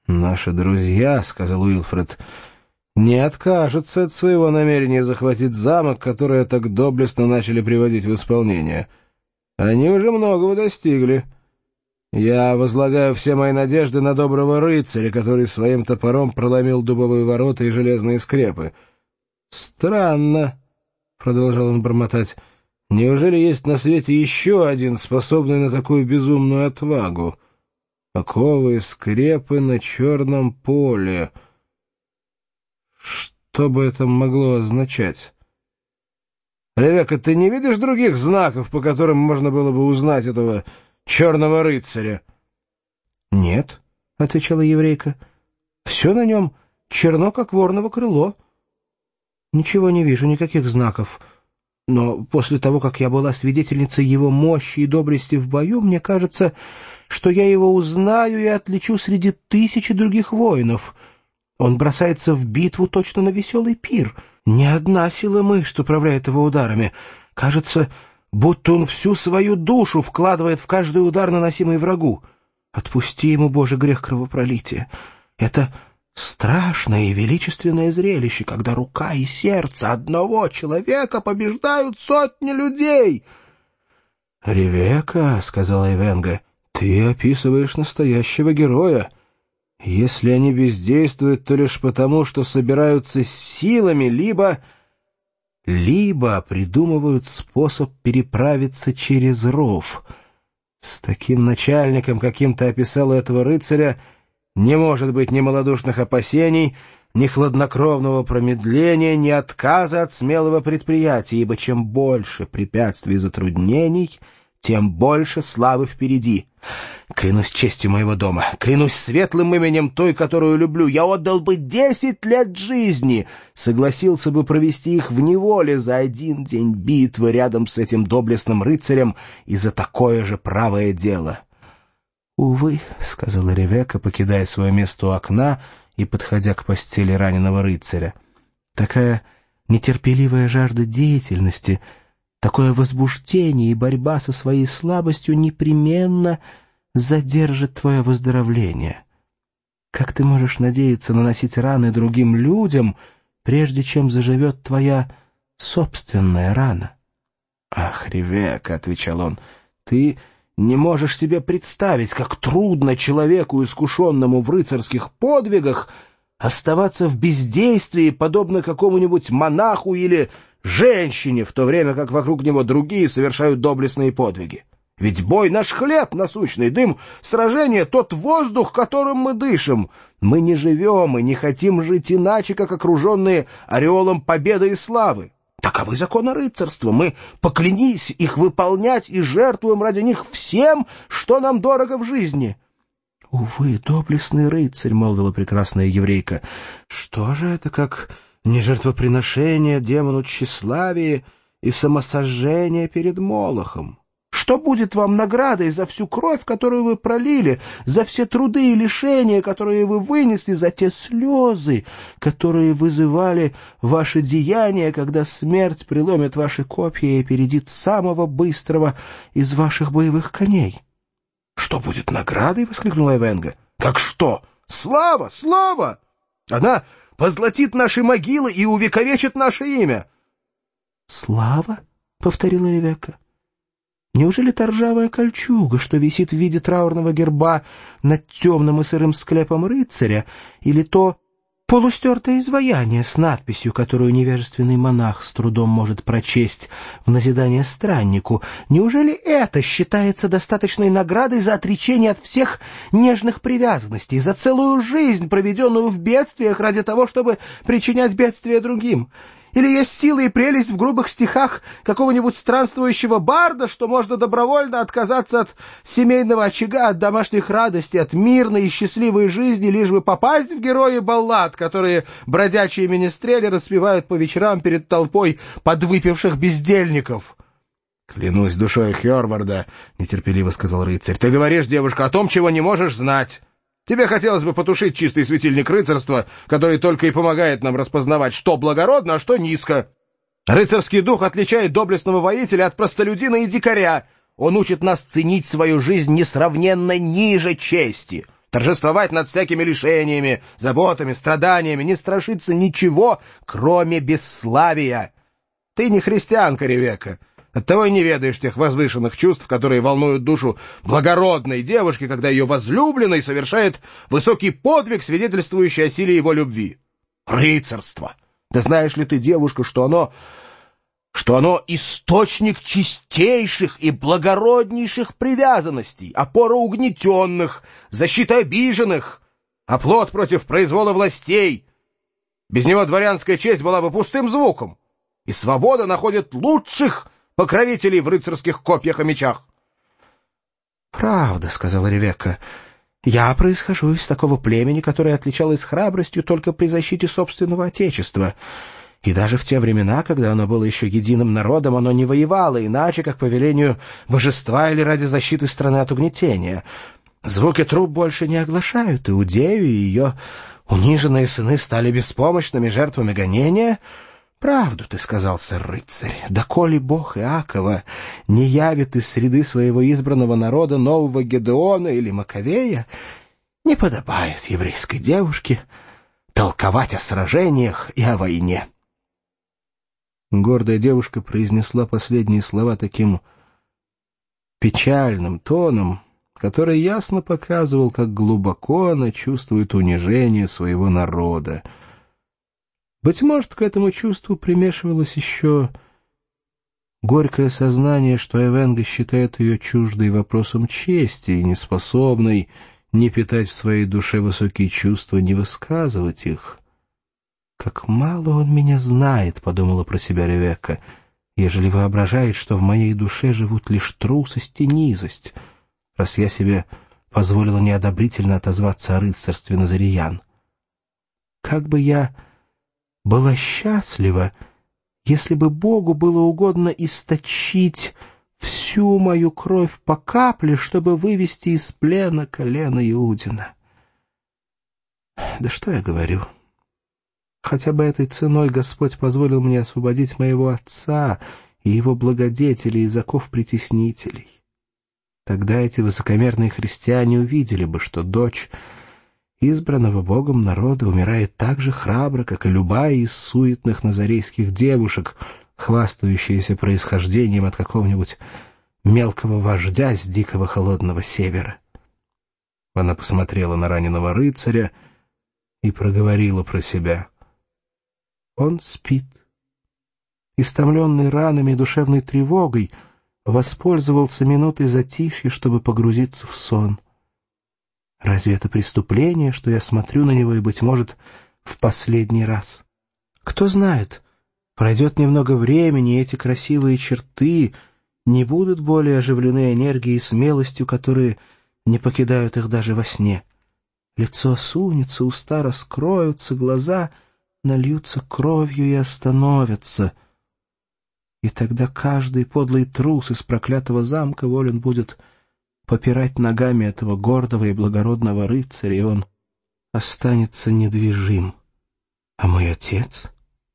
«Наши друзья, — сказал Уилфред, — не откажутся от своего намерения захватить замок, которое так доблестно начали приводить в исполнение. Они уже многого достигли. Я возлагаю все мои надежды на доброго рыцаря, который своим топором проломил дубовые ворота и железные скрепы. Странно, — продолжал он бормотать, — неужели есть на свете еще один, способный на такую безумную отвагу? Оковы и скрепы на черном поле. Что бы это могло означать? Ревекка, ты не видишь других знаков, по которым можно было бы узнать этого черного рыцаря? — Нет, — отвечала еврейка, — все на нем черно, как вороново крыло. Ничего не вижу, никаких знаков. Но после того, как я была свидетельницей его мощи и доблести в бою, мне кажется, что я его узнаю и отличу среди тысячи других воинов. Он бросается в битву точно на веселый пир. Ни одна сила мышц управляет его ударами. Кажется, будто он всю свою душу вкладывает в каждый удар, наносимый врагу. Отпусти ему, Боже, грех кровопролития. Это страшное и величественное зрелище, когда рука и сердце одного человека побеждают сотни людей. — Ревекка, — сказала Эвенга, — ты описываешь настоящего героя. Если они бездействуют, то лишь потому, что собираются с силами, либо придумывают способ переправиться через ров. С таким начальником, каким ты описала этого рыцаря, не может быть ни малодушных опасений, ни хладнокровного промедления, ни отказа от смелого предприятия, ибо чем больше препятствий и затруднений, тем больше славы впереди. Клянусь честью моего дома, клянусь светлым именем той, которую люблю, я отдал бы 10 лет жизни, согласился бы провести их в неволе за один день битвы рядом с этим доблестным рыцарем и за такое же правое дело. — Увы, — сказала Ревекка, покидая свое место у окна и подходя к постели раненого рыцаря, — такая нетерпеливая жажда деятельности, такое возбуждение и борьба со своей слабостью непременно задержит твое выздоровление. Как ты можешь надеяться наносить раны другим людям, прежде чем заживет твоя собственная рана? — Ах, Ревекка, — отвечал он, — ты не можешь себе представить, как трудно человеку, искушенному в рыцарских подвигах, оставаться в бездействии, подобно какому-нибудь монаху или женщине, в то время как вокруг него другие совершают доблестные подвиги. Ведь бой — наш хлеб насущный, дым — сражение — тот воздух, которым мы дышим. Мы не живем и не хотим жить иначе, как окруженные ореолом победы и славы. Таковы законы рыцарства. Мы поклянись их выполнять и жертвуем ради них всем, что нам дорого в жизни. — Увы, доблестный рыцарь, — молвила прекрасная еврейка, — что же это, как не жертвоприношение демону тщеславия и самосожжение перед Молохом? Что будет вам наградой за всю кровь, которую вы пролили, за все труды и лишения, которые вы вынесли, за те слезы, которые вызывали ваши деяния, когда смерть преломит ваши копья и опередит самого быстрого из ваших боевых коней? — Что будет наградой? — воскликнула Эвенга. — Как что? Слава! Слава! Она позлатит наши могилы и увековечит наше имя. — Слава? — повторила Ревекка. Неужели та ржавая кольчуга, что висит в виде траурного герба над темным и сырым склепом рыцаря, или то полустертое изваяние с надписью, которую невежественный монах с трудом может прочесть в назидание страннику, неужели это считается достаточной наградой за отречение от всех нежных привязанностей, за целую жизнь, проведенную в бедствиях ради того, чтобы причинять бедствия другим? Или есть сила и прелесть в грубых стихах какого-нибудь странствующего барда, что можно добровольно отказаться от семейного очага, от домашних радостей, от мирной и счастливой жизни, лишь бы попасть в герои баллад, которые бродячие министрели распевают по вечерам перед толпой подвыпивших бездельников? — Клянусь душой Хёрварда, — нетерпеливо сказал рыцарь, — ты говоришь, девушка, о том, чего не можешь знать. Тебе хотелось бы потушить чистый светильник рыцарства, который только и помогает нам распознавать, что благородно, а что низко. Рыцарский дух отличает доблестного воителя от простолюдина и дикаря. Он учит нас ценить свою жизнь несравненно ниже чести. торжествовать над всякими лишениями, заботами, страданиями, не страшиться ничего, кроме бесславия. Ты не христианка, Ревекка, оттого и не ведаешь тех возвышенных чувств, которые волнуют душу благородной девушки, когда ее возлюбленный совершает высокий подвиг, свидетельствующий о силе его любви. Рыцарство! Да знаешь ли ты, девушка, что оно источник чистейших и благороднейших привязанностей, опора угнетенных, защита обиженных, оплот против произвола властей. Без него дворянская честь была бы пустым звуком, и свобода находит лучших покровителей в рыцарских копьях и мечах. — Правда, — сказала Ревекка, — я происхожу из такого племени, которое отличалось храбростью только при защите собственного отечества. И даже в те времена, когда оно было еще единым народом, оно не воевало иначе, как по велению божества или ради защиты страны от угнетения. Звуки труб больше не оглашают Иудею, и ее униженные сыны стали беспомощными жертвами гонения. Правду ты сказал, сэр-рыцарь, доколе бог Иакова не явит из среды своего избранного народа нового Гедеона или Маковея, не подобает еврейской девушке толковать о сражениях и о войне. Гордая девушка произнесла последние слова таким печальным тоном, который ясно показывал, как глубоко она чувствует унижение своего народа. Быть может, к этому чувству примешивалось еще горькое сознание, что Эвенга считает ее чуждой вопросом чести и неспособной не питать в своей душе высокие чувства, не высказывать их. «Как мало он меня знает», — подумала про себя Ревекка, «ежели воображает, что в моей душе живут лишь трусость и низость, раз я себе позволила неодобрительно отозваться о рыцарстве назариян. Как бы я была счастлива, если бы Богу было угодно источить всю мою кровь по капле, чтобы вывести из плена колено Иудина. Да что я говорю? Хотя бы этой ценой Господь позволил мне освободить моего отца и его благодетелей из оков притеснителей. Тогда эти высокомерные христиане увидели бы, что дочь избранного Богом народа умирает так же храбро, как и любая из суетных назарейских девушек, хвастающаяся происхождением от какого-нибудь мелкого вождя с дикого холодного севера. Она посмотрела на раненого рыцаря и проговорила про себя: «Он спит». Истомленный ранами и душевной тревогой, воспользовался минутой затишья, чтобы погрузиться в сон. Разве это преступление, что я смотрю на него и, быть может, в последний раз? Кто знает, пройдет немного времени, и эти красивые черты не будут более оживлены энергией и смелостью, которые не покидают их даже во сне. Лицо осунется, уста раскроются, глаза нальются кровью и остановятся. И тогда каждый подлый трус из проклятого замка волен будет попирать ногами этого гордого и благородного рыцаря, и он останется недвижим. А мой отец?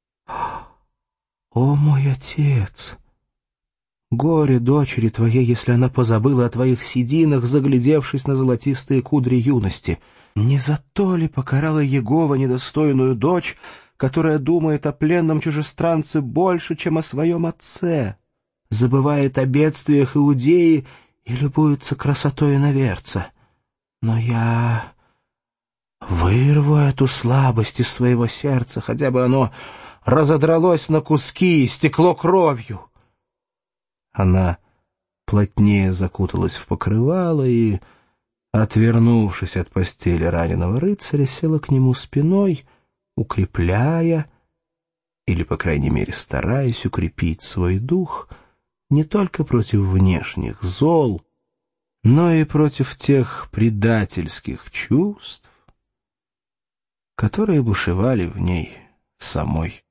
О, мой отец! Горе дочери твоей, если она позабыла о твоих сединах, заглядевшись на золотистые кудри юности. Не за то ли покарала Егова недостойную дочь, которая думает о пленном чужестранце больше, чем о своем отце, забывает о бедствиях Иудеи и любуется красотой иноверца? Но я вырву эту слабость из своего сердца, хотя бы оно разодралось на куски и стекло кровью. Она плотнее закуталась в покрывало и, отвернувшись от постели раненого рыцаря, села к нему спиной, укрепляя, или, по крайней мере, стараясь укрепить свой дух не только против внешних зол, но и против тех предательских чувств, которые бушевали в ней самой.